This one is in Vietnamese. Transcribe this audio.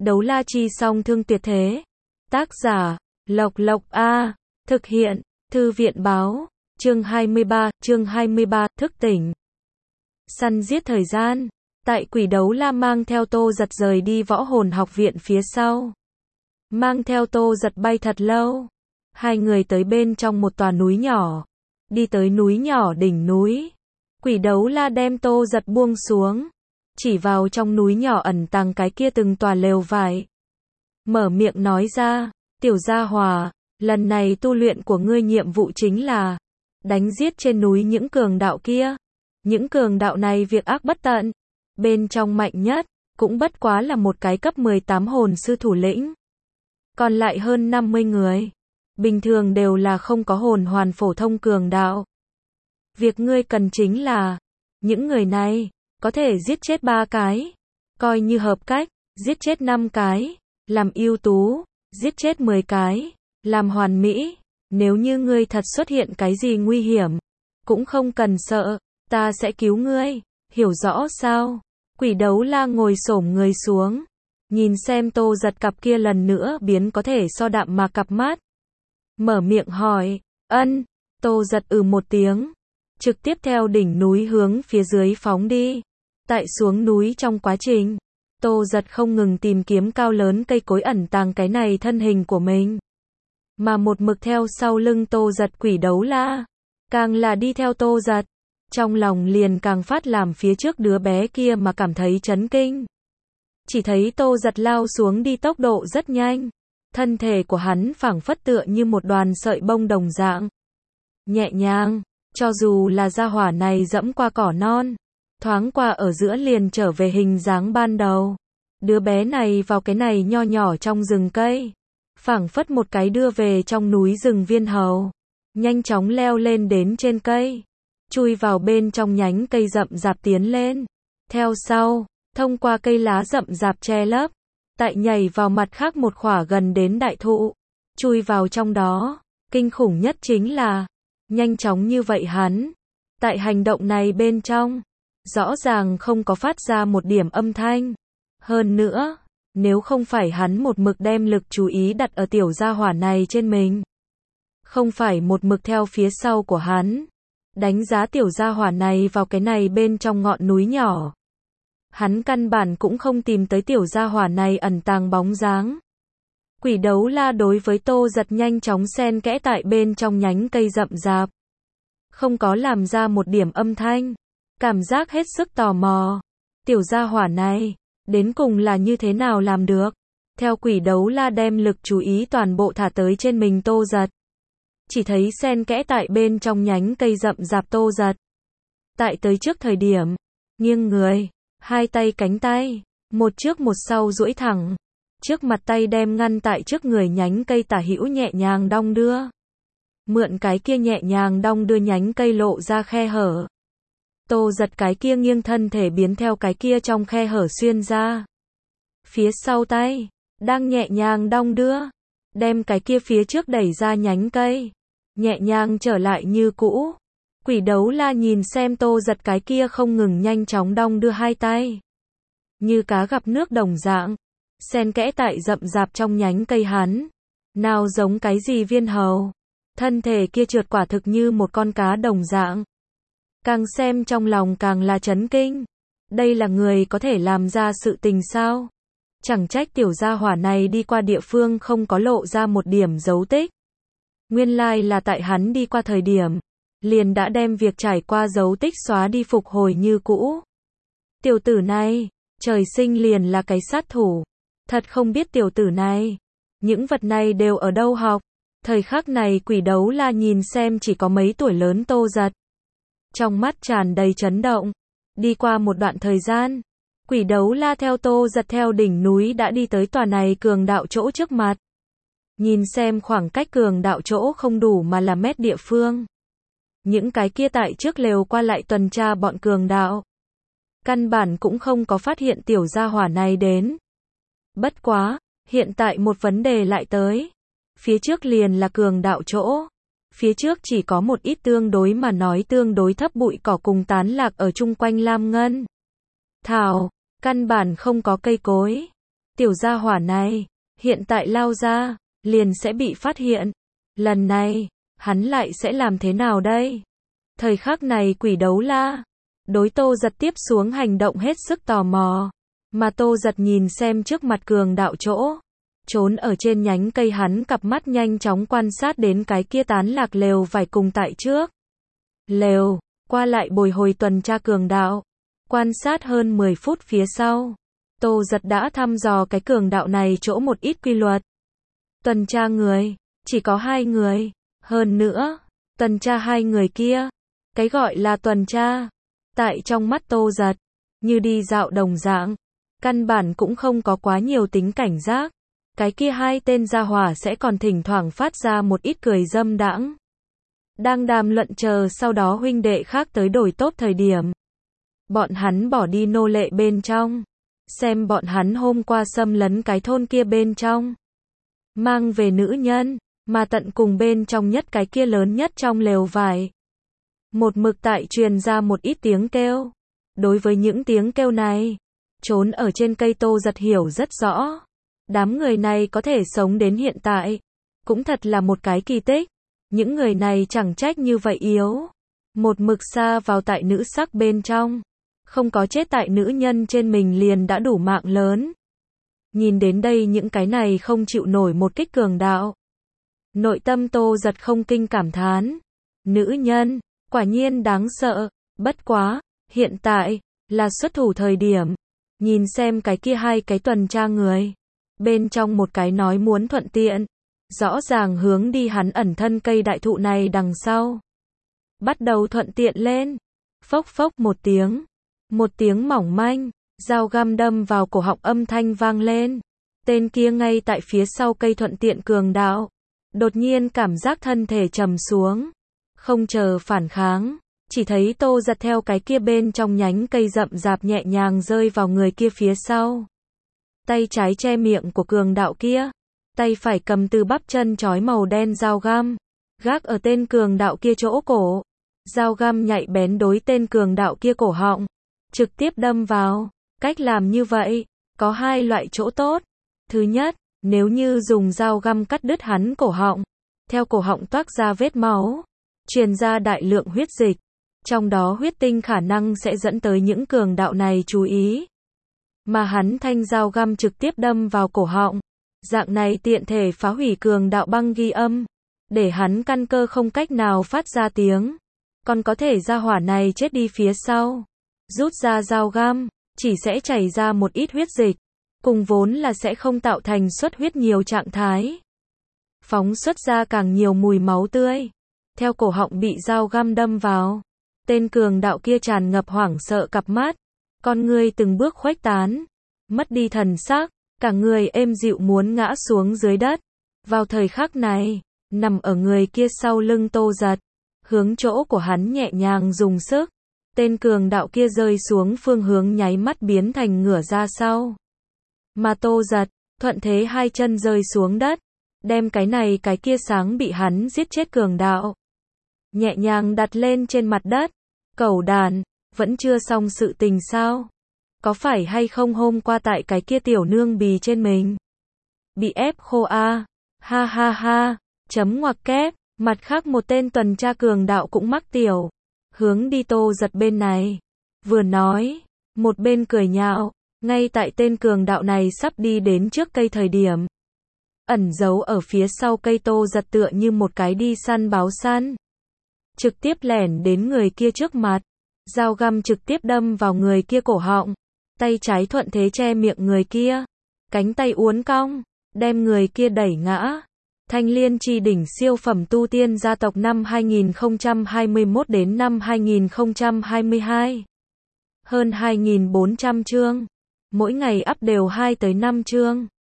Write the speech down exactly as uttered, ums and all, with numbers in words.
Đấu la chi song thương tuyệt thế. Tác giả, Lộc Lộc A. Thực hiện, Thư viện báo. Chương hai mươi ba, chương hai mươi ba, thức tỉnh. Săn giết thời gian. Tại quỷ đấu la mang theo Tô Giật rời đi võ hồn học viện phía sau. Mang theo Tô Giật bay thật lâu. Hai người tới bên trong một tòa núi nhỏ. Đi tới núi nhỏ đỉnh núi. Quỷ đấu la đem Tô Giật buông xuống. Chỉ vào trong núi nhỏ ẩn tàng cái kia từng tòa lều vải. Mở miệng nói ra, tiểu gia hòa, lần này tu luyện của ngươi nhiệm vụ chính là đánh giết trên núi những cường đạo kia. Những cường đạo này việc ác bất tận. Bên trong mạnh nhất, cũng bất quá là một cái cấp mười tám hồn sư thủ lĩnh. Còn lại hơn năm mươi người. Bình thường đều là không có hồn hoàn phổ thông cường đạo. Việc ngươi cần chính là, những người này, có thể giết chết ba cái. Coi như hợp cách, giết chết năm cái. Làm ưu tú, giết chết mười cái. Làm hoàn mỹ, nếu như ngươi thật xuất hiện cái gì nguy hiểm, cũng không cần sợ, ta sẽ cứu ngươi, hiểu rõ sao? Quỷ đấu la ngồi xổm người xuống, nhìn xem Tô Giật cặp kia lần nữa biến có thể so đạm mà cặp mắt. Mở miệng hỏi, ân, Tô Giật ừ một tiếng, trực tiếp theo đỉnh núi hướng phía dưới phóng đi. Tại xuống núi trong quá trình, Tô Giật không ngừng tìm kiếm cao lớn cây cối ẩn tàng cái này thân hình của mình. Mà một mực theo sau lưng Tô Giật quỷ đấu la, càng là đi theo Tô Giật, trong lòng liền càng phát làm phía trước đứa bé kia mà cảm thấy chấn kinh. Chỉ thấy Tô Giật lao xuống đi tốc độ rất nhanh, thân thể của hắn phảng phất tựa như một đoàn sợi bông đồng dạng. Nhẹ nhàng, cho dù là gia hỏa này dẫm qua cỏ non, thoáng qua ở giữa liền trở về hình dáng ban đầu. Đứa bé này vào cái này nho nhỏ trong rừng cây, phảng phất một cái đưa về trong núi rừng viên hầu, nhanh chóng leo lên đến trên cây, chui vào bên trong nhánh cây rậm rạp tiến lên. Theo sau, thông qua cây lá rậm rạp che lấp, tại nhảy vào mặt khác một khỏa gần đến đại thụ, chui vào trong đó. Kinh khủng nhất chính là, nhanh chóng như vậy hắn, tại hành động này bên trong, rõ ràng không có phát ra một điểm âm thanh. Hơn nữa, nếu không phải hắn một mực đem lực chú ý đặt ở tiểu gia hỏa này trên mình, không phải một mực theo phía sau của hắn, đánh giá tiểu gia hỏa này vào cái này bên trong ngọn núi nhỏ, hắn căn bản cũng không tìm tới tiểu gia hỏa này ẩn tàng bóng dáng. Quỷ đấu la đối với Tô Giật nhanh chóng xen kẽ tại bên trong nhánh cây rậm rạp, không có làm ra một điểm âm thanh, cảm giác hết sức tò mò. Tiểu gia hỏa này, đến cùng là như thế nào làm được? Theo quỷ đấu la đem lực chú ý toàn bộ thả tới trên mình Tô Giật. Chỉ thấy xen kẽ tại bên trong nhánh cây rậm rạp Tô Giật. Tại tới trước thời điểm, nghiêng người, hai tay cánh tay, một trước một sau duỗi thẳng. Trước mặt tay đem ngăn tại trước người nhánh cây tả hữu nhẹ nhàng đong đưa. Mượn cái kia nhẹ nhàng đong đưa nhánh cây lộ ra khe hở. Tô Giật cái kia nghiêng thân thể biến theo cái kia trong khe hở xuyên ra. Phía sau tay, đang nhẹ nhàng đong đưa, đem cái kia phía trước đẩy ra nhánh cây, nhẹ nhàng trở lại như cũ. Quỷ đấu la nhìn xem Tô Giật cái kia không ngừng nhanh chóng đong đưa hai tay, như cá gặp nước đồng dạng, xen kẽ tại rậm rạp trong nhánh cây hắn. Nào giống cái gì viên hầu, thân thể kia trượt quả thực như một con cá đồng dạng. Càng xem trong lòng càng là chấn kinh. Đây là người có thể làm ra sự tình sao? Chẳng trách tiểu gia hỏa này đi qua địa phương không có lộ ra một điểm dấu tích. Nguyên lai là tại hắn đi qua thời điểm, liền đã đem việc trải qua dấu tích xóa đi phục hồi như cũ. Tiểu tử này, trời sinh liền là cái sát thủ. Thật không biết tiểu tử này, những vật này đều ở đâu học. Thời khắc này quỷ đấu la nhìn xem chỉ có mấy tuổi lớn Tô Giật, trong mắt tràn đầy chấn động. Đi qua một đoạn thời gian, quỷ đấu la theo Tô Giật theo đỉnh núi đã đi tới tòa này cường đạo chỗ trước mặt. Nhìn xem khoảng cách cường đạo chỗ không đủ mà là mét địa phương. Những cái kia tại trước lều qua lại tuần tra bọn cường đạo, căn bản cũng không có phát hiện tiểu gia hỏa này đến. Bất quá, hiện tại một vấn đề lại tới. Phía trước liền là cường đạo chỗ. Phía trước chỉ có một ít tương đối mà nói tương đối thấp bụi cỏ cùng tán lạc ở chung quanh lam ngân thảo, căn bản không có cây cối. tiểu gia hỏa này, hiện tại lao ra, liền sẽ bị phát hiện. Lần này, hắn lại sẽ làm thế nào đây? Thời khắc này Quỷ Đấu La đối Tô Giật tiếp xuống hành động hết sức tò mò, mà Tô Giật nhìn xem trước mặt cường đạo chỗ, trốn ở trên nhánh cây, hắn cặp mắt nhanh chóng quan sát đến cái kia tán lạc lều vải cùng tại trước lều, qua lại bồi hồi tuần tra cường đạo. Quan sát hơn mười phút phía sau, Tô Giật đã thăm dò cái cường đạo này chỗ một ít quy luật. Tuần tra người, chỉ có hai người, hơn nữa, tuần tra hai người kia, cái gọi là tuần tra, tại trong mắt Tô Giật, như đi dạo đồng dạng, căn bản cũng không có quá nhiều tính cảnh giác. Cái kia hai tên gia hỏa sẽ còn thỉnh thoảng phát ra một ít cười dâm đãng. Đang đàm luận chờ sau đó huynh đệ khác tới đổi tốt thời điểm. Bọn hắn bỏ đi nô lệ bên trong. Xem bọn hắn hôm qua xâm lấn cái thôn kia bên trong. Mang về nữ nhân, mà tận cùng bên trong nhất cái kia lớn nhất trong lều vải. Một mực tại truyền ra một ít tiếng kêu. Đối với những tiếng kêu này, trốn ở trên cây Tô Giật hiểu rất rõ. Đám người này có thể sống đến hiện tại, cũng thật là một cái kỳ tích. Những người này chẳng trách như vậy yếu. Một mực xa vào tại nữ sắc bên trong. Không có chết tại nữ nhân trên mình liền đã đủ mạng lớn. Nhìn đến đây những cái này không chịu nổi một kích cường đạo. Nội tâm Tô Giật không kinh cảm thán. Nữ nhân, quả nhiên đáng sợ. Bất quá, hiện tại, là xuất thủ thời điểm. Nhìn xem cái kia hai cái tuần tra người. Bên trong một cái nói muốn thuận tiện. Rõ ràng hướng đi hắn ẩn thân cây đại thụ này đằng sau. Bắt đầu thuận tiện lên. Phốc phốc một tiếng. Một tiếng mỏng manh. Dao găm đâm vào cổ họng âm thanh vang lên. Tên kia ngay tại phía sau cây thuận tiện cường đạo. Đột nhiên cảm giác thân thể trầm xuống. Không chờ phản kháng. Chỉ thấy Tô Giật theo cái kia bên trong nhánh cây rậm rạp nhẹ nhàng rơi vào người kia phía sau. Tay trái che miệng của cường đạo kia. Tay phải cầm từ bắp chân chói màu đen dao găm. Gác ở tên cường đạo kia chỗ cổ. Dao găm nhạy bén đối tên cường đạo kia cổ họng. Trực tiếp đâm vào. Cách làm như vậy, có hai loại chỗ tốt. Thứ nhất, nếu như dùng dao găm cắt đứt hắn cổ họng. Theo cổ họng toát ra vết máu. Truyền ra đại lượng huyết dịch. Trong đó huyết tinh khả năng sẽ dẫn tới những cường đạo này chú ý. Mà hắn thanh dao găm trực tiếp đâm vào cổ họng. Dạng này tiện thể phá hủy cường đạo băng ghi âm. Để hắn căn cơ không cách nào phát ra tiếng. Còn có thể gia hỏa này chết đi phía sau. Rút ra dao găm, chỉ sẽ chảy ra một ít huyết dịch. Cùng vốn là sẽ không tạo thành xuất huyết nhiều trạng thái. Phóng xuất ra càng nhiều mùi máu tươi. Theo cổ họng bị dao găm đâm vào. Tên cường đạo kia tràn ngập hoảng sợ cặp mắt. Con người từng bước khuếch tán. Mất đi thần sắc. Cả người êm dịu muốn ngã xuống dưới đất. Vào thời khắc này, nằm ở người kia sau lưng Tô Giật. Hướng chỗ của hắn nhẹ nhàng dùng sức. Tên cường đạo kia rơi xuống phương hướng nháy mắt biến thành ngửa ra sau. Mà Tô Giật, thuận thế hai chân rơi xuống đất. Đem cái này cái kia sáng bị hắn giết chết cường đạo. Nhẹ nhàng đặt lên trên mặt đất. Cẩu đàn, vẫn chưa xong sự tình sao? Có phải hay không hôm qua tại cái kia tiểu nương bì trên mình? Bị ép khô a à? Ha ha ha, chấm ngoặc kép, mặt khác một tên tuần tra cường đạo cũng mắc tiểu. Hướng đi Tô Giật bên này. Vừa nói, một bên cười nhạo, ngay tại tên cường đạo này sắp đi đến trước cây thời điểm. Ẩn giấu ở phía sau cây Tô Giật tựa như một cái đi săn báo săn. Trực tiếp lẻn đến người kia trước mặt. Dao găm trực tiếp đâm vào người kia cổ họng. Tay trái thuận thế che miệng người kia. Cánh tay uốn cong, đem người kia đẩy ngã. Thanh Liên Chi đỉnh siêu phẩm tu tiên gia tộc năm hai nghìn không trăm hai mươi mốt đến năm hai nghìn không trăm hai mươi hai. Hơn hai nghìn bốn trăm chương. Mỗi ngày up đều hai tới năm chương.